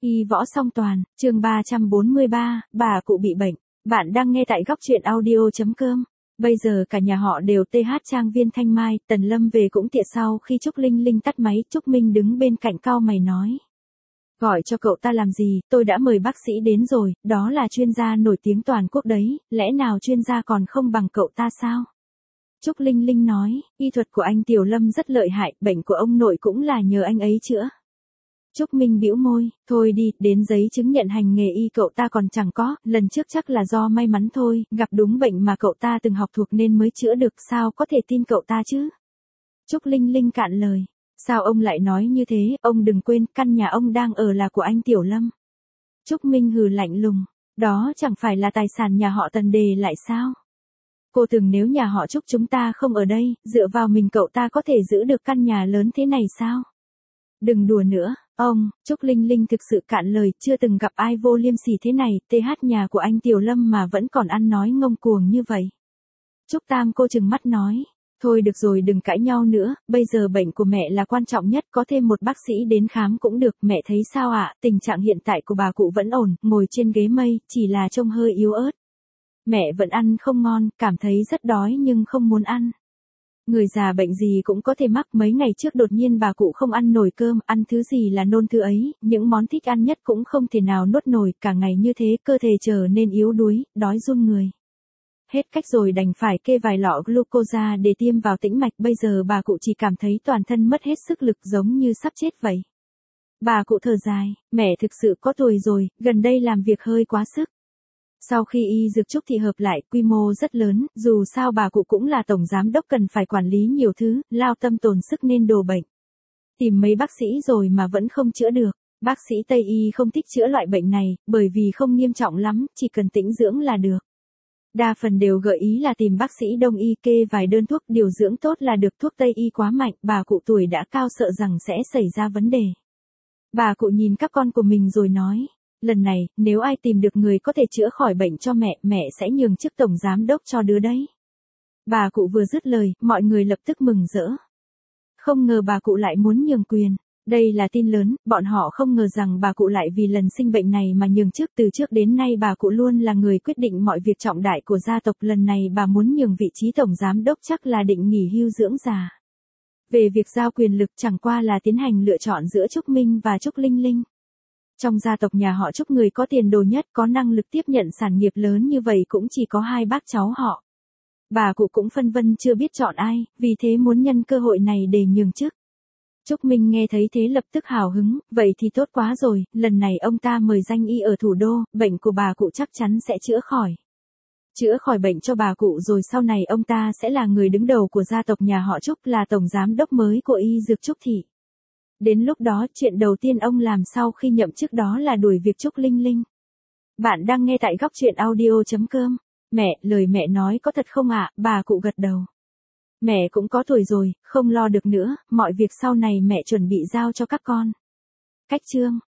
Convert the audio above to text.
Y võ song toàn, chương 343, bà cụ bị bệnh. Bạn đang nghe tại góc truyện audio.com. Bây giờ cả nhà họ đều TH trang viên Thanh Mai, Tần Lâm về cũng tiện sau khi Trúc Linh Linh tắt máy, Trúc Minh đứng bên cạnh cau mày nói. Gọi cho cậu ta làm gì, tôi đã mời bác sĩ đến rồi, đó là chuyên gia nổi tiếng toàn quốc đấy, lẽ nào chuyên gia còn không bằng cậu ta sao? Trúc Linh Linh nói, y thuật của anh Tiểu Lâm rất lợi hại, bệnh của ông nội cũng là nhờ anh ấy chữa. Trúc Minh bĩu môi, thôi đi, đến giấy chứng nhận hành nghề y cậu ta còn chẳng có, lần trước chắc là do may mắn thôi, gặp đúng bệnh mà cậu ta từng học thuộc nên mới chữa được, sao có thể tin cậu ta chứ? Trúc Linh Linh cạn lời, sao ông lại nói như thế, ông đừng quên, căn nhà ông đang ở là của anh Tiểu Lâm. Trúc Minh hừ lạnh lùng, đó chẳng phải là tài sản nhà họ Tần đề lại sao? Cô tưởng nếu nhà họ Trúc chúng ta không ở đây, dựa vào mình cậu ta có thể giữ được căn nhà lớn thế này sao? Đừng đùa nữa, ông, Trúc Linh Linh thực sự cạn lời, chưa từng gặp ai vô liêm sỉ thế này, TH nhà của anh Tiểu Lâm mà vẫn còn ăn nói ngông cuồng như vậy. Trúc Tam cô trừng mắt nói, thôi được rồi đừng cãi nhau nữa, bây giờ bệnh của mẹ là quan trọng nhất, có thêm một bác sĩ đến khám cũng được, mẹ thấy sao ạ, tình trạng hiện tại của bà cụ vẫn ổn, ngồi trên ghế mây, chỉ là trông hơi yếu ớt. Mẹ vẫn ăn không ngon, cảm thấy rất đói nhưng không muốn ăn. Người già bệnh gì cũng có thể mắc, mấy ngày trước đột nhiên bà cụ không ăn nổi cơm, ăn thứ gì là nôn thứ ấy, những món thích ăn nhất cũng không thể nào nuốt nổi, cả ngày như thế cơ thể trở nên yếu đuối, đói run người. Hết cách rồi đành phải kê vài lọ glucosa để tiêm vào tĩnh mạch, bây giờ bà cụ chỉ cảm thấy toàn thân mất hết sức lực giống như sắp chết vậy. Bà cụ thở dài, mẹ thực sự có tuổi rồi, gần đây làm việc hơi quá sức. Sau khi y dược Trúc Thị hợp lại, quy mô rất lớn, dù sao bà cụ cũng là tổng giám đốc cần phải quản lý nhiều thứ, lao tâm tổn sức nên đổ bệnh. Tìm mấy bác sĩ rồi mà vẫn không chữa được. Bác sĩ Tây y không thích chữa loại bệnh này, bởi vì không nghiêm trọng lắm, chỉ cần tĩnh dưỡng là được. Đa phần đều gợi ý là tìm bác sĩ Đông y kê vài đơn thuốc điều dưỡng tốt là được, thuốc Tây y quá mạnh, bà cụ tuổi đã cao sợ rằng sẽ xảy ra vấn đề. Bà cụ nhìn các con của mình rồi nói. Lần này, nếu ai tìm được người có thể chữa khỏi bệnh cho mẹ, mẹ sẽ nhường chức tổng giám đốc cho đứa đấy. Bà cụ vừa dứt lời, mọi người lập tức mừng rỡ. Không ngờ bà cụ lại muốn nhường quyền. Đây là tin lớn, bọn họ không ngờ rằng bà cụ lại vì lần sinh bệnh này mà nhường chức. Từ trước đến nay bà cụ luôn là người quyết định mọi việc trọng đại của gia tộc, lần này bà muốn nhường vị trí tổng giám đốc chắc là định nghỉ hưu dưỡng già. Về việc giao quyền lực chẳng qua là tiến hành lựa chọn giữa Trúc Minh và Trúc Linh Linh. Trong gia tộc nhà họ Trúc người có tiền đồ nhất, có năng lực tiếp nhận sản nghiệp lớn như vậy cũng chỉ có hai bác cháu họ. Bà cụ cũng phân vân chưa biết chọn ai, vì thế muốn nhân cơ hội này để nhường chức. Trúc Minh nghe thấy thế lập tức hào hứng, vậy thì tốt quá rồi, lần này ông ta mời danh y ở thủ đô, bệnh của bà cụ chắc chắn sẽ chữa khỏi. Chữa khỏi bệnh cho bà cụ rồi sau này ông ta sẽ là người đứng đầu của gia tộc nhà họ Trúc, là tổng giám đốc mới của y dược Trúc Thị. Đến lúc đó, chuyện đầu tiên ông làm sau khi nhậm chức đó là đuổi việc Trúc Linh Linh. Bạn đang nghe tại góc truyện audio.com. Mẹ, lời mẹ nói có thật không ạ? Bà cụ gật đầu. Mẹ cũng có tuổi rồi, không lo được nữa, mọi việc sau này mẹ chuẩn bị giao cho các con. Cách chương.